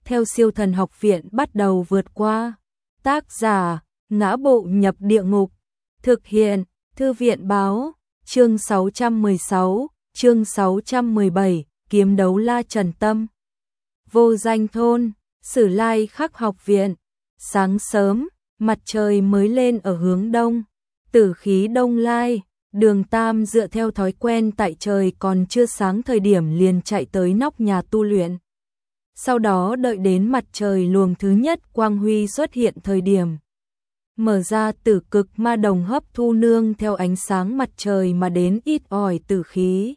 theo Siêu Thần Học Viện bắt đầu vượt qua. Tác giả: Ngã Bộ Nhập Địa Ngục. Thực hiện: Thư viện báo. Chương 616, chương 617, kiếm đấu La Trần Tâm. Vô Danh Thôn, Sử Lai Khắc Học Viện. Sáng sớm, mặt trời mới lên ở hướng đông, tử khí đông lai. Đường Tam dựa theo thói quen tại trời còn chưa sáng thời điểm liền chạy tới nóc nhà tu luyện. Sau đó đợi đến mặt trời luồng thứ nhất quang huy xuất hiện thời điểm, mở ra tử cực ma đồng hấp thu nương theo ánh sáng mặt trời mà đến ít ỏi tử khí.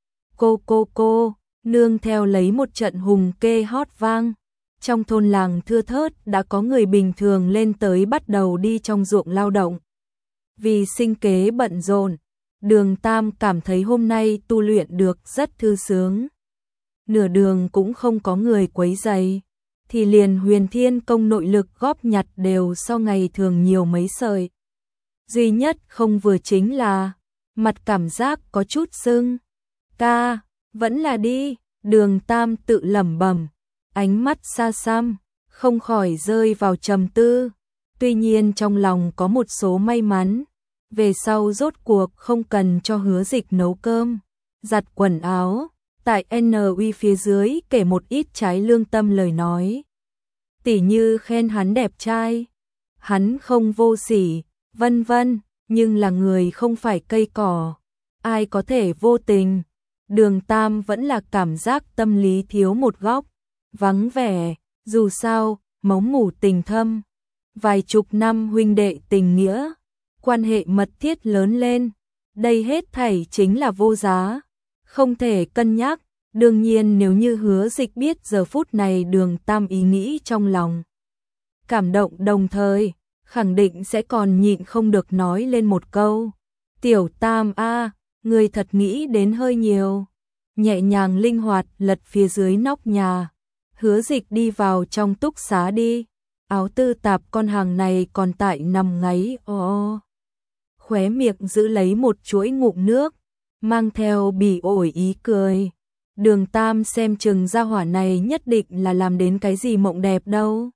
Cô, nương theo lấy một trận hùng kê hót vang. Trong thôn làng thưa thớt đã có người bình thường lên tới bắt đầu đi trong ruộng lao động. Vì sinh kế bận rộn, Đường Tam cảm thấy hôm nay tu luyện được rất thư sướng. Nửa đường cũng không có người quấy rầy, thì liền Huyền Thiên công nội lực góp nhặt đều so ngày thường nhiều mấy sợi. Duy nhất không vừa chính là mặt cảm giác có chút sưng. Ca, vẫn là đi, Đường Tam tự lẩm bẩm, ánh mắt xa xăm, không khỏi rơi vào trầm tư. Tuy nhiên trong lòng có một số may mắn, về sau rốt cuộc không cần cho Hứa Dịch nấu cơm, giặt quần áo, tại NUy phía dưới kể một ít trái lương tâm lời nói. Tỉ như khen hắn đẹp trai, hắn không vô sỉ, vân vân, nhưng là người không phải cây cỏ, ai có thể vô tình. Đường Tam vẫn là cảm giác tâm lý thiếu một góc, vắng vẻ, dù sao, máu mủ tình thâm. Vài chục năm huynh đệ tình nghĩa, quan hệ mật thiết lớn lên, đây hết thảy chính là vô giá, không thể cân nhắc. Đương nhiên nếu như Hứa Dịch biết giờ phút này Đường Tam ý nghĩ trong lòng, cảm động đồng thời, khẳng định sẽ còn nhịn không được nói lên một câu. Tiểu Tam a, người thật nghĩ đến hơi nhiều. Nhẹ nhàng linh hoạt lật phía dưới nóc nhà, Hứa Dịch đi vào trong túc xá đi. Áo tư tạp con hàng này còn tại nằm ngáy khóe miệng giữ lấy một chuỗi ngụm nước, mang theo bỉ ổi ý cười. Đường Tam xem chừng gia hỏa này nhất định là làm đến cái gì mộng đẹp đâu.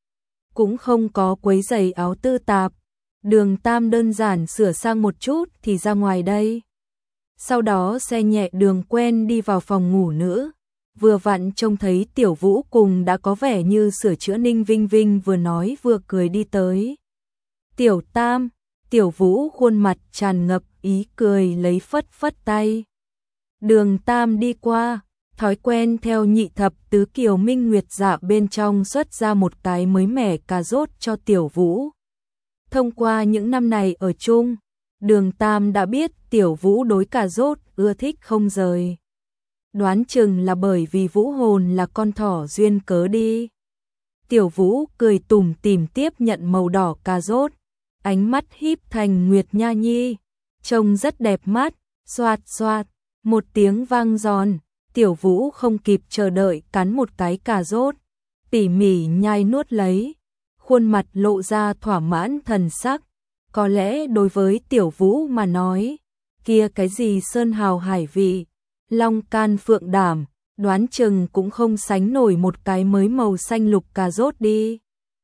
Cũng không có quấy rầy áo tư tạp, Đường Tam đơn giản sửa sang một chút thì ra ngoài đây. Sau đó xe nhẹ đường quen đi vào phòng ngủ nữ, vừa vặn trông thấy Tiểu Vũ cùng đã có vẻ như sửa chữa Ninh Vinh Vinh vừa nói vừa cười đi tới. Tiểu Tam, Tiểu Vũ khuôn mặt tràn ngập ý cười lấy phất phất tay. Đường Tam đi qua, thói quen theo nhị thập tứ kiều minh nguyệt dạ bên trong xuất ra một cái mới mẻ cà rốt cho Tiểu Vũ. Thông qua những năm này ở chung, Đường Tam đã biết Tiểu Vũ đối cà rốt ưa thích không rời. Đoán chừng là bởi vì Vũ hồn là con thỏ duyên cớ đi. Tiểu Vũ cười tủm tỉm tiếp nhận màu đỏ cà rốt, ánh mắt híp thành nguyệt nha nhi, trông rất đẹp mắt. Xoạt xoạt, một tiếng vang giòn, Tiểu Vũ không kịp chờ đợi cắn một cái cà rốt, tỉ mỉ nhai nuốt lấy, khuôn mặt lộ ra thỏa mãn thần sắc. Có lẽ đối với Tiểu Vũ mà nói, kia cái gì sơn hào hải vị, long can phượng đảm, đoán chừng cũng không sánh nổi một cái mới màu xanh lục cà rốt đi.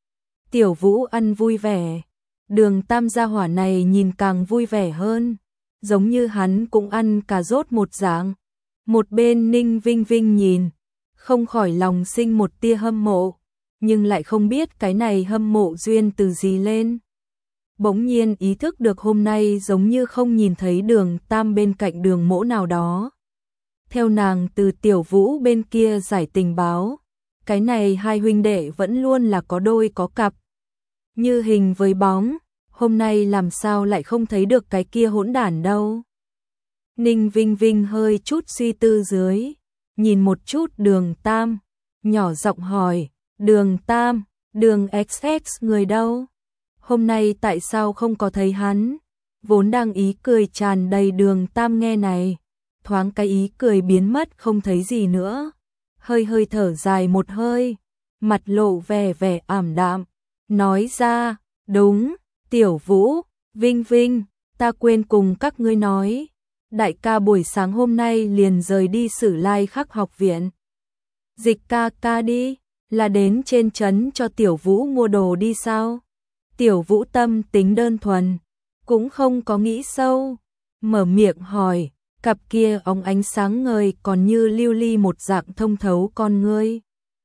Tiểu Vũ ăn vui vẻ, Đường Tam gia hỏa này nhìn càng vui vẻ hơn, giống như hắn cũng ăn cà rốt một dạng. Một bên Ninh Vinh Vinh nhìn, không khỏi lòng sinh một tia hâm mộ, nhưng lại không biết cái này hâm mộ duyên từ gì lên. Bỗng nhiên ý thức được hôm nay giống như không nhìn thấy Đường Tam bên cạnh Đường Mỗ nào đó. Theo nàng từ Tiểu Vũ bên kia giải tình báo, cái này hai huynh đệ vẫn luôn là có đôi có cặp, như hình với bóng, hôm nay làm sao lại không thấy được cái kia hỗn đản đâu. Ninh Vinh Vinh hơi chút suy tư dưới, nhìn một chút Đường Tam, nhỏ giọng hỏi, Đường Tam, Đường XX người đâu? Hôm nay tại sao không có thấy hắn? Vốn đang ý cười tràn đầy Đường Tam nghe này, thoáng cái ý cười biến mất không thấy gì nữa, hơi thở dài một hơi, mặt lộ vẻ vẻ ảm đạm, nói ra, đúng, Tiểu Vũ, Vinh Vinh, ta quên cùng các ngươi nói, đại ca buổi sáng hôm nay liền rời đi Sử Lai Khắc Học Viện. Dịch ca ca đi, Là đến trên trấn cho Tiểu Vũ mua đồ đi sao? Tiểu Vũ tâm tính đơn thuần, cũng không có nghĩ sâu, mở miệng hỏi, cặp kia óng ánh sáng ngời còn như lưu ly một dạng thông thấu con ngươi.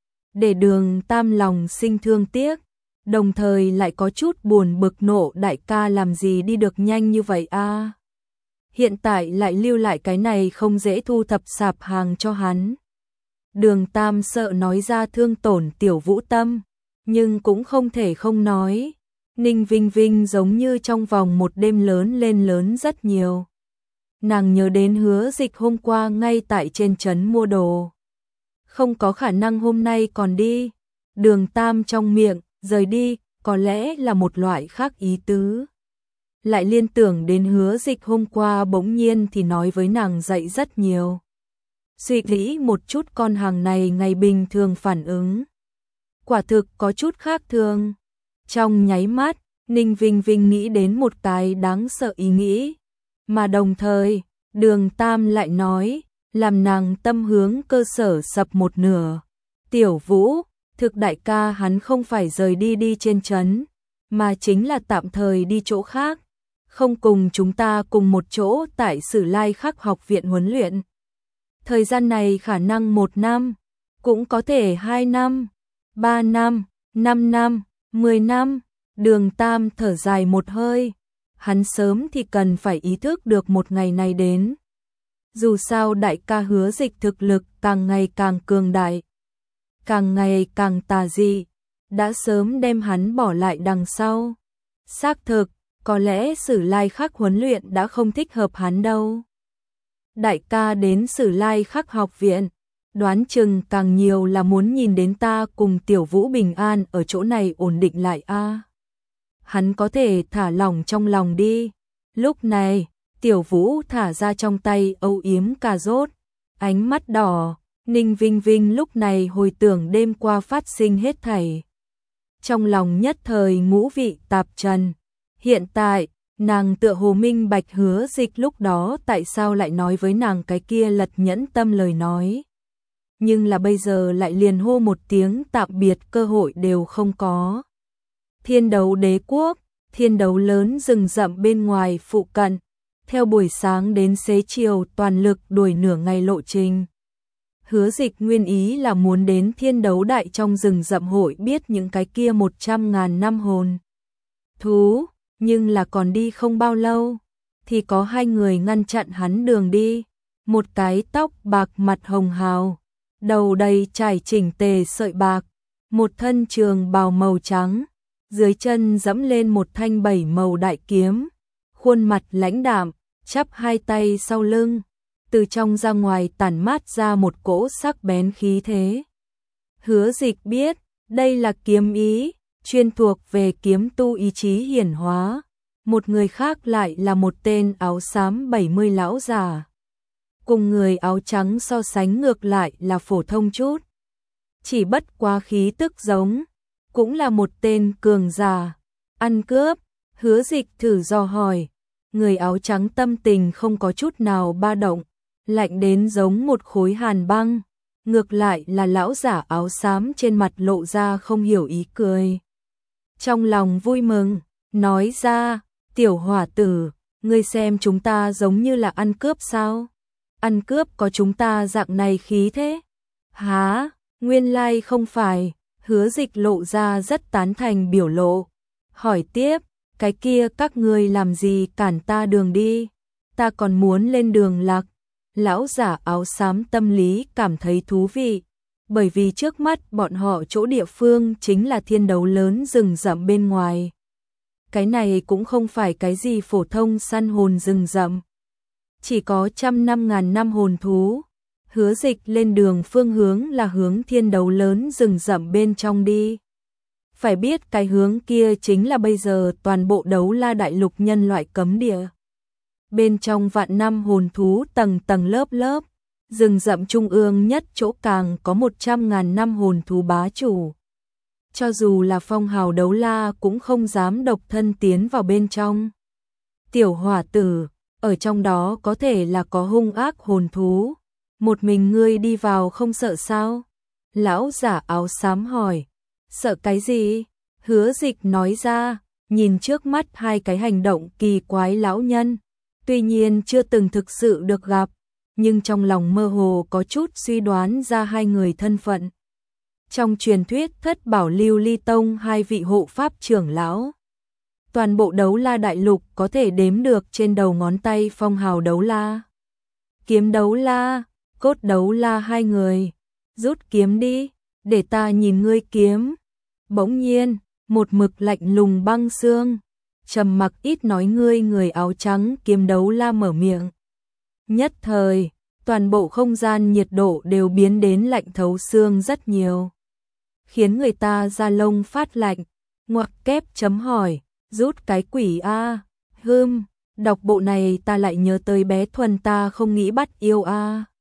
Để Đường Tam lòng sinh thương tiếc, đồng thời lại có chút buồn bực nộ, đại ca làm gì đi được nhanh như vậy a? Hiện tại lại lưu lại cái này không dễ thu thập sạp hàng cho hắn. Đường Tam sợ nói ra thương tổn Tiểu Vũ tâm, nhưng cũng không thể không nói. Ninh Vinh Vinh giống như trong vòng một đêm lớn lên lớn rất nhiều. Nàng nhớ đến Hứa Dịch hôm qua ngay tại trên trấn mua đồ. Không có khả năng hôm nay còn đi. Đường Tam trong miệng, rời đi, có lẽ là một loại khác ý tứ. Lại liên tưởng đến Hứa Dịch hôm qua bỗng nhiên thì nói với nàng dậy rất nhiều. Suy nghĩ một chút con hàng này ngày bình thường phản ứng. Quả thực có chút khác thường. Trong nháy mắt, Ninh Vinh Vinh nghĩ đến một cái đáng sợ ý nghĩ. Mà đồng thời, Đường Tam lại nói, làm nàng tâm hướng cơ sở sập một nửa. Tiểu Vũ, thực đại ca hắn không phải rời đi trên trấn, mà chính là tạm thời đi chỗ khác. Không cùng chúng ta cùng một chỗ tại Sử Lai Khắc học viện huấn luyện. Thời gian này khả năng 1 năm, cũng có thể 2 năm, 3 năm, 5 năm, 10 năm. Đường Tam thở dài một hơi. Hắn sớm thì cần phải ý thức được một ngày này đến. Dù sao đại ca Hứa Dịch thực lực càng ngày càng cường đại, càng ngày càng tà dị, đã sớm đem hắn bỏ lại đằng sau. Xác thực, có lẽ Sử Lai Khắc huấn luyện đã không thích hợp hắn đâu. Đại ca đến Sử Lai Khắc học viện, đoán chừng càng nhiều là muốn nhìn đến ta cùng Tiểu Vũ bình an ở chỗ này ổn định lại a. Hắn có thể thả lỏng trong lòng đi. Lúc này, Tiểu Vũ thả ra trong tay âu yếm cà rốt, ánh mắt đỏ. Ninh Vinh Vinh lúc này hồi tưởng đêm qua phát sinh hết thảy. Trong lòng nhất thời ngũ vị tạp trần. Hiện tại, nàng tựa hồ minh bạch Hứa Dịch lúc đó tại sao lại nói với nàng cái kia lật nhẫn tâm lời nói. Nhưng là bây giờ lại liền hô một tiếng tạm biệt cơ hội đều không có. Thiên Đấu Đế Quốc, thiên đấu lớn rừng rậm bên ngoài phụ cận, theo buổi sáng đến xế chiều toàn lực đuổi nửa ngày lộ trình. Hứa Dịch nguyên ý là muốn đến thiên đấu đại trong rừng rậm hội biết những cái kia 100.000 năm hồn thú, nhưng là còn đi không bao lâu, thì có 2 người ngăn chặn hắn đường đi. Một cái tóc bạc mặt hồng hào, đầu đầy trải chỉnh tề sợi bạc, một thân trường bào màu trắng, dưới chân dẫm lên một thanh 7 màu đại kiếm, khuôn mặt lãnh đạm, chắp 2 tay sau lưng, từ trong ra ngoài tản mát ra một cỗ sắc bén khí thế. Hứa Dịch biết, đây là kiếm ý, chuyên thuộc về kiếm tu ý chí hiển hóa. Một người khác lại là một tên áo xám 70 lão già. Cùng người áo trắng so sánh ngược lại là phổ thông chút. Chỉ bất quá khí tức giống, cũng là một tên cường giả. Ăn cướp, Hứa Dịch thử dò hỏi. Người áo trắng tâm tình không có chút nào ba động, lạnh đến giống một khối hàn băng. Ngược lại là lão giả áo xám trên mặt lộ ra không hiểu ý cười. Trong lòng vui mừng, nói ra, tiểu hỏa tử, ngươi xem chúng ta giống như là ăn cướp sao? Ăn cướp có chúng ta dạng này khí thế? Hả, nguyên lai không phải. Hứa Dịch lộ ra rất tán thành biểu lộ. Hỏi tiếp, cái kia các ngươi làm gì cản ta đường đi? Ta còn muốn lên đường lạc. Lão giả áo xám tâm lý cảm thấy thú vị, bởi vì trước mắt bọn họ chỗ địa phương chính là thiên đấu lớn rừng rậm bên ngoài. Cái này cũng không phải cái gì phổ thông săn hồn rừng rậm, chỉ có 100.000 năm hồn thú. Hứa Dịch lên đường phương hướng là hướng thiên đấu lớn rừng rậm bên trong đi. Phải biết cái hướng kia chính là bây giờ toàn bộ Đấu La đại lục nhân loại cấm địa. Bên trong vạn năm hồn thú tầng tầng lớp lớp, rừng rậm trung ương nhất chỗ càng có 100.000 năm hồn thú bá chủ. Cho dù là phong hào Đấu La cũng không dám độc thân tiến vào bên trong. Tiểu hỏa tử, ở trong đó có thể là có hung ác hồn thú. Một mình ngươi đi vào không sợ sao? Lão giả áo xám hỏi, sợ cái gì? Hứa Dịch nói ra, nhìn trước mắt hai cái hành động kỳ quái lão nhân, tuy nhiên chưa từng thực sự được gặp, nhưng trong lòng mơ hồ có chút suy đoán ra hai người thân phận. Trong truyền thuyết Thất Bảo Lưu Ly Tông hai vị hộ pháp trưởng lão. Toàn bộ Đấu La đại lục có thể đếm được trên đầu ngón tay phong hào Đấu La. Kiếm Đấu La, Cốt Đấu La hai người. Rút kiếm đi, để ta nhìn ngươi kiếm. Bỗng nhiên, một mực lạnh lùng băng xương, trầm mặc ít nói người áo trắng Kiếm Đấu La mở miệng. Nhất thời, toàn bộ không gian nhiệt độ đều biến đến lạnh thấu xương rất nhiều, khiến người ta da lông phát lạnh. Ngoặc kép chấm hỏi, rút cái quỷ a. Đọc bộ này ta lại nhớ tới bé Thuần ta không nghĩ bắt yêu a.